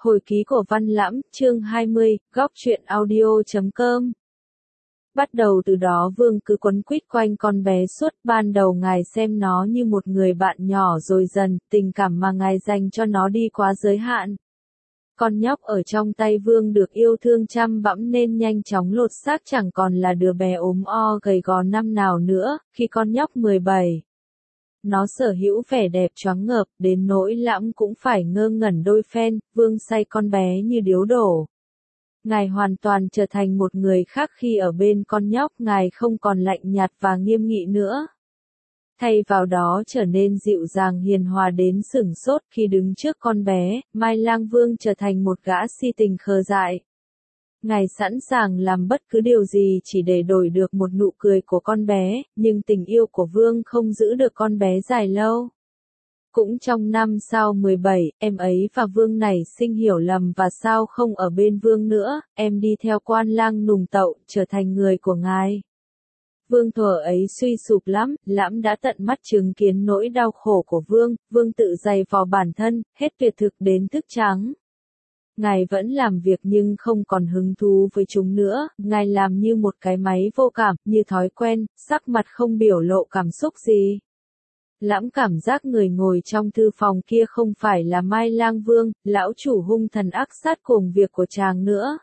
Hồi ký của Văn Lãm, chương 20, góc truyện audio.com. Bắt đầu từ đó Vương cứ quấn quýt quanh con bé suốt, ban đầu ngài xem nó như một người bạn nhỏ rồi dần, tình cảm mà ngài dành cho nó đi quá giới hạn. Con nhóc ở trong tay Vương được yêu thương chăm bẵm nên nhanh chóng lột xác chẳng còn là đứa bé ốm o gầy gò năm nào nữa, khi con nhóc 17. Nó sở hữu vẻ đẹp choáng ngợp, đến nỗi Lãm cũng phải ngơ ngẩn đôi phen, Vương say con bé như điếu đổ. Ngài hoàn toàn trở thành một người khác khi ở bên con nhóc, ngài không còn lạnh nhạt và nghiêm nghị nữa. Thay vào đó trở nên dịu dàng hiền hòa đến sửng sốt khi đứng trước con bé, Mai Lang Vương trở thành một gã si tình khờ dại. Ngài sẵn sàng làm bất cứ điều gì chỉ để đổi được một nụ cười của con bé, nhưng tình yêu của Vương không giữ được con bé dài lâu. Cũng trong năm sau 17, em ấy và Vương nảy sinh hiểu lầm và sao không ở bên Vương nữa, em đi theo Quan Lang nùng tậu, trở thành người của ngài. Vương thuở ấy suy sụp lắm, Lãm đã tận mắt chứng kiến nỗi đau khổ của Vương, Vương tự giày vò bản thân, hết tuyệt thực đến thức trắng. Ngài vẫn làm việc nhưng không còn hứng thú với chúng nữa, ngài làm như một cái máy vô cảm, như thói quen, sắc mặt không biểu lộ cảm xúc gì. Lãm cảm giác người ngồi trong thư phòng kia không phải là Mai Lang Vương, lão chủ hung thần ác sát cuồng việc của chàng nữa.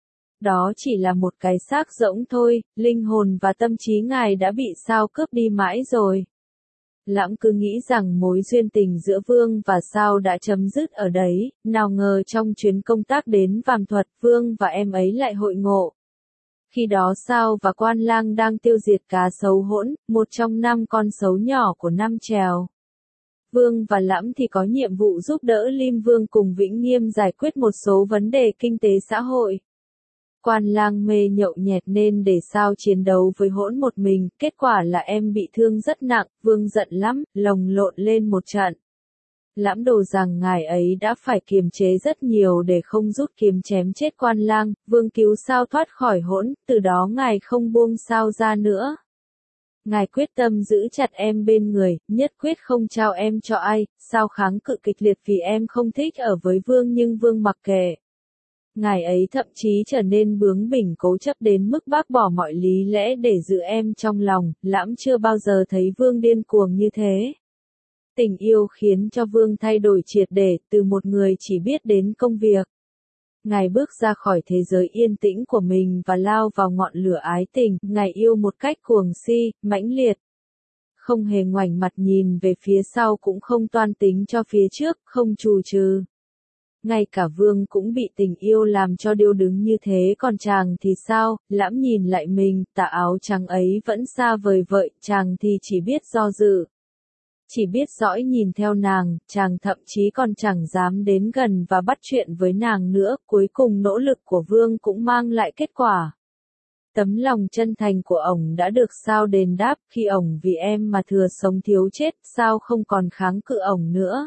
Đó chỉ là một cái xác rỗng thôi, linh hồn và tâm trí ngài đã bị sao cướp đi mãi rồi. Lãm cứ nghĩ rằng mối duyên tình giữa Vương và Sao đã chấm dứt ở đấy, nào ngờ trong chuyến công tác đến Vàm Thuật, Vương và em ấy lại hội ngộ. Khi đó Sao và Quan Lang đang tiêu diệt cá sấu hỗn, một trong 5 con sấu nhỏ của Nam Trèo. Vương và Lãm thì có nhiệm vụ giúp đỡ Lim Vương cùng Vĩnh Nghiêm giải quyết một số vấn đề kinh tế xã hội. Quan Lang mê nhậu nhẹt nên để Sao chiến đấu với hỗn một mình, kết quả là em bị thương rất nặng, Vương giận lắm, lồng lộn lên một trận. Lãm đồ rằng ngài ấy đã phải kiềm chế rất nhiều để không rút kiếm chém chết Quan Lang, Vương cứu Sao thoát khỏi hỗn, từ đó ngài không buông Sao ra nữa. Ngài quyết tâm giữ chặt em bên người, nhất quyết không trao em cho ai, Sao kháng cự kịch liệt vì em không thích ở với Vương nhưng Vương mặc kệ. Ngài ấy thậm chí trở nên bướng bỉnh cố chấp đến mức bác bỏ mọi lý lẽ để giữ em trong lòng, Lãm chưa bao giờ thấy Vương điên cuồng như thế. Tình yêu khiến cho Vương thay đổi triệt để, từ một người chỉ biết đến công việc. Ngài bước ra khỏi thế giới yên tĩnh của mình và lao vào ngọn lửa ái tình, ngài yêu một cách cuồng si, mãnh liệt. Không hề ngoảnh mặt nhìn về phía sau cũng không toan tính cho phía trước, không chù trừ. Ngay cả Vương cũng bị tình yêu làm cho điêu đứng như thế còn chàng thì sao, Lãm nhìn lại mình, tà áo trắng ấy vẫn xa vời vợi, chàng thì chỉ biết do dự. Chỉ biết dõi nhìn theo nàng, chàng thậm chí còn chẳng dám đến gần và bắt chuyện với nàng nữa, cuối cùng nỗ lực của Vương cũng mang lại kết quả. Tấm lòng chân thành của ổng đã được Sao đền đáp, khi ổng vì em mà thừa sống thiếu chết, Sao không còn kháng cự ổng nữa.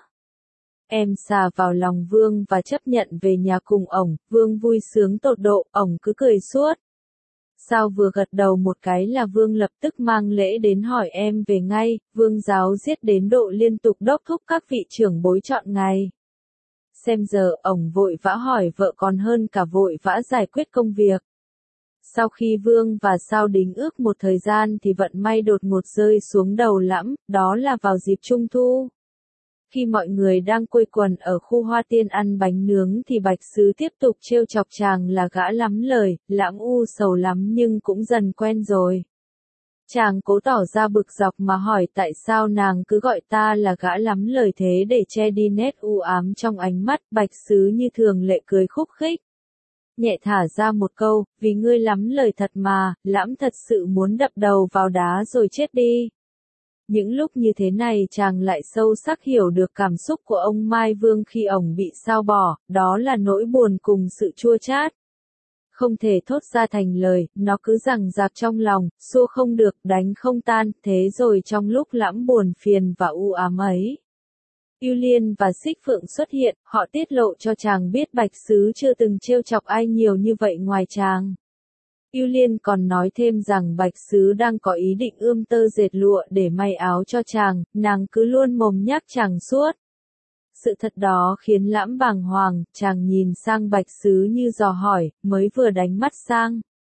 Em xà vào lòng Vương và chấp nhận về nhà cùng ổng, Vương vui sướng tột độ, ổng cứ cười suốt. Sao vừa gật đầu một cái là Vương lập tức mang lễ đến hỏi em về ngay, Vương giáo giết đến độ liên tục đốc thúc các vị trưởng bối chọn ngày. Xem giờ ổng vội vã hỏi vợ còn hơn cả vội vã giải quyết công việc. Sau khi Vương và Sao đính ước một thời gian thì vận may đột ngột rơi xuống đầu Lãm, đó là vào dịp Trung Thu. Khi mọi người đang quây quần ở khu Hoa Tiên ăn bánh nướng thì Bạch Sứ tiếp tục trêu chọc chàng là gã lắm lời, Lãm u sầu lắm nhưng cũng dần quen rồi. Chàng cố tỏ ra bực dọc mà hỏi tại sao nàng cứ gọi ta là gã lắm lời thế để che đi nét u ám trong ánh mắt, Bạch Sứ như thường lệ cười khúc khích. Nhẹ thả ra một câu, vì ngươi lắm lời thật mà, Lãm thật sự muốn đập đầu vào đá rồi chết đi. Những lúc như thế này chàng lại sâu sắc hiểu được cảm xúc của ông Mai Vương khi ổng bị Sao bỏ, đó là nỗi buồn cùng sự chua chát. Không thể thốt ra thành lời, nó cứ giằng giạc trong lòng, xua không được, đánh không tan, thế rồi trong lúc Lãm buồn phiền và u ám ấy. Yêu Liên và Xích Phượng xuất hiện, họ tiết lộ cho chàng biết Bạch Sứ chưa từng trêu chọc ai nhiều như vậy ngoài chàng. Yêu Liên còn nói thêm rằng Bạch Sứ đang có ý định ươm tơ dệt lụa để may áo cho chàng, nàng cứ luôn mồm nhắc chàng suốt. Sự thật đó khiến Lãm bàng hoàng, chàng nhìn sang Bạch Sứ như dò hỏi, mới vừa đánh mắt sang.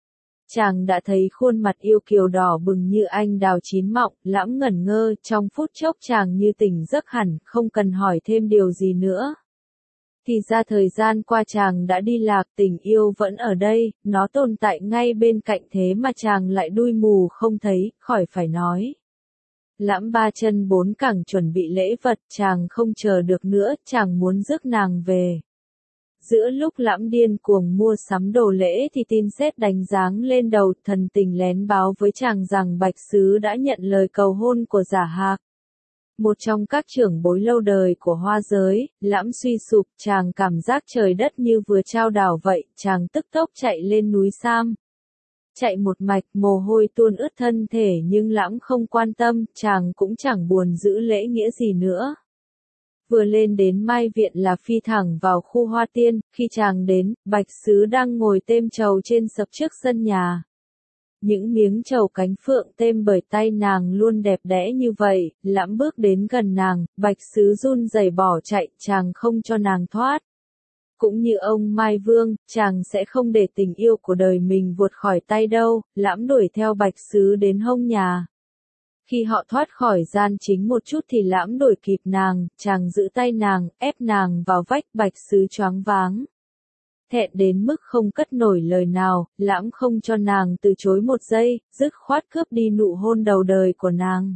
Chàng đã thấy khuôn mặt yêu kiều đỏ bừng như anh đào chín mọng, Lãm ngẩn ngơ, trong phút chốc chàng như tỉnh giấc hẳn, không cần hỏi thêm điều gì nữa. Thì ra thời gian qua chàng đã đi lạc, tình yêu vẫn ở đây, nó tồn tại ngay bên cạnh thế mà chàng lại đui mù không thấy, khỏi phải nói. Lãm ba chân bốn cẳng chuẩn bị lễ vật, chàng không chờ được nữa, chàng muốn rước nàng về. Giữa lúc Lãm điên cuồng mua sắm đồ lễ thì tin sét đánh giáng lên đầu, thần tình lén báo với chàng rằng Bạch Sứ đã nhận lời cầu hôn của Giả Hạc. Một trong các trưởng bối lâu đời của Hoa giới, Lãm suy sụp, chàng cảm giác trời đất như vừa trao đảo vậy, chàng tức tốc chạy lên núi Sam. Chạy một mạch, mồ hôi tuôn ướt thân thể nhưng Lãm không quan tâm, chàng cũng chẳng buồn giữ lễ nghĩa gì nữa. Vừa lên đến Mai Viện là phi thẳng vào khu Hoa Tiên, khi chàng đến, Bạch Sứ đang ngồi têm trầu trên sập trước sân nhà. Những miếng trầu cánh phượng têm bởi tay nàng luôn đẹp đẽ như vậy, Lãm bước đến gần nàng, Bạch Sứ run rẩy bỏ chạy, chàng không cho nàng thoát. Cũng như ông Mai Vương, chàng sẽ không để tình yêu của đời mình vụt khỏi tay đâu, Lãm đuổi theo Bạch Sứ đến hông nhà. Khi họ thoát khỏi gian chính một chút thì Lãm đuổi kịp nàng, chàng giữ tay nàng, ép nàng vào vách, Bạch Sứ choáng váng. Thẹn đến mức không cất nổi lời nào, Lãm không cho nàng từ chối một giây, dứt khoát cướp đi nụ hôn đầu đời của nàng.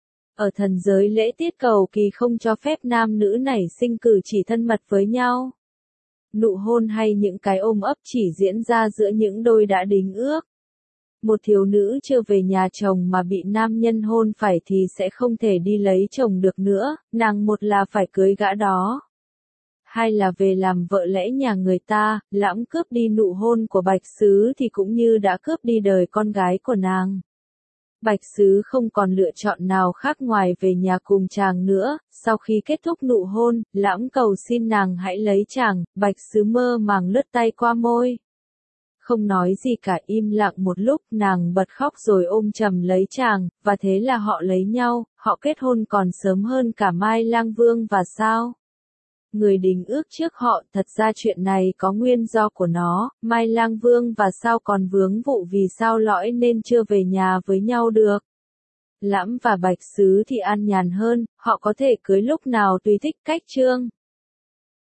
Ở thần giới lễ tiết cầu kỳ không cho phép nam nữ nảy sinh cử chỉ thân mật với nhau. Nụ hôn hay những cái ôm ấp chỉ diễn ra giữa những đôi đã đính ước. Một thiếu nữ chưa về nhà chồng mà bị nam nhân hôn phải thì sẽ không thể đi lấy chồng được nữa, nàng một là phải cưới gã đó. Hai là về làm vợ lẽ nhà người ta, Lãm cướp đi nụ hôn của Bạch Sứ thì cũng như đã cướp đi đời con gái của nàng. Bạch Sứ không còn lựa chọn nào khác ngoài về nhà cùng chàng nữa, sau khi kết thúc nụ hôn, Lãm cầu xin nàng hãy lấy chàng, Bạch Sứ mơ màng lướt tay qua môi. Không nói gì cả, im lặng một lúc, nàng bật khóc rồi ôm chầm lấy chàng, và thế là họ lấy nhau, họ kết hôn còn sớm hơn cả Mai Lang Vương và sao. Người đính ước trước họ, thật ra chuyện này có nguyên do của nó, Mai Lang Vương và sao còn vướng vụ vì sao lõi nên chưa về nhà với nhau được. Lãm và Bạch Sứ thì an nhàn hơn, họ có thể cưới lúc nào tùy thích cách chương.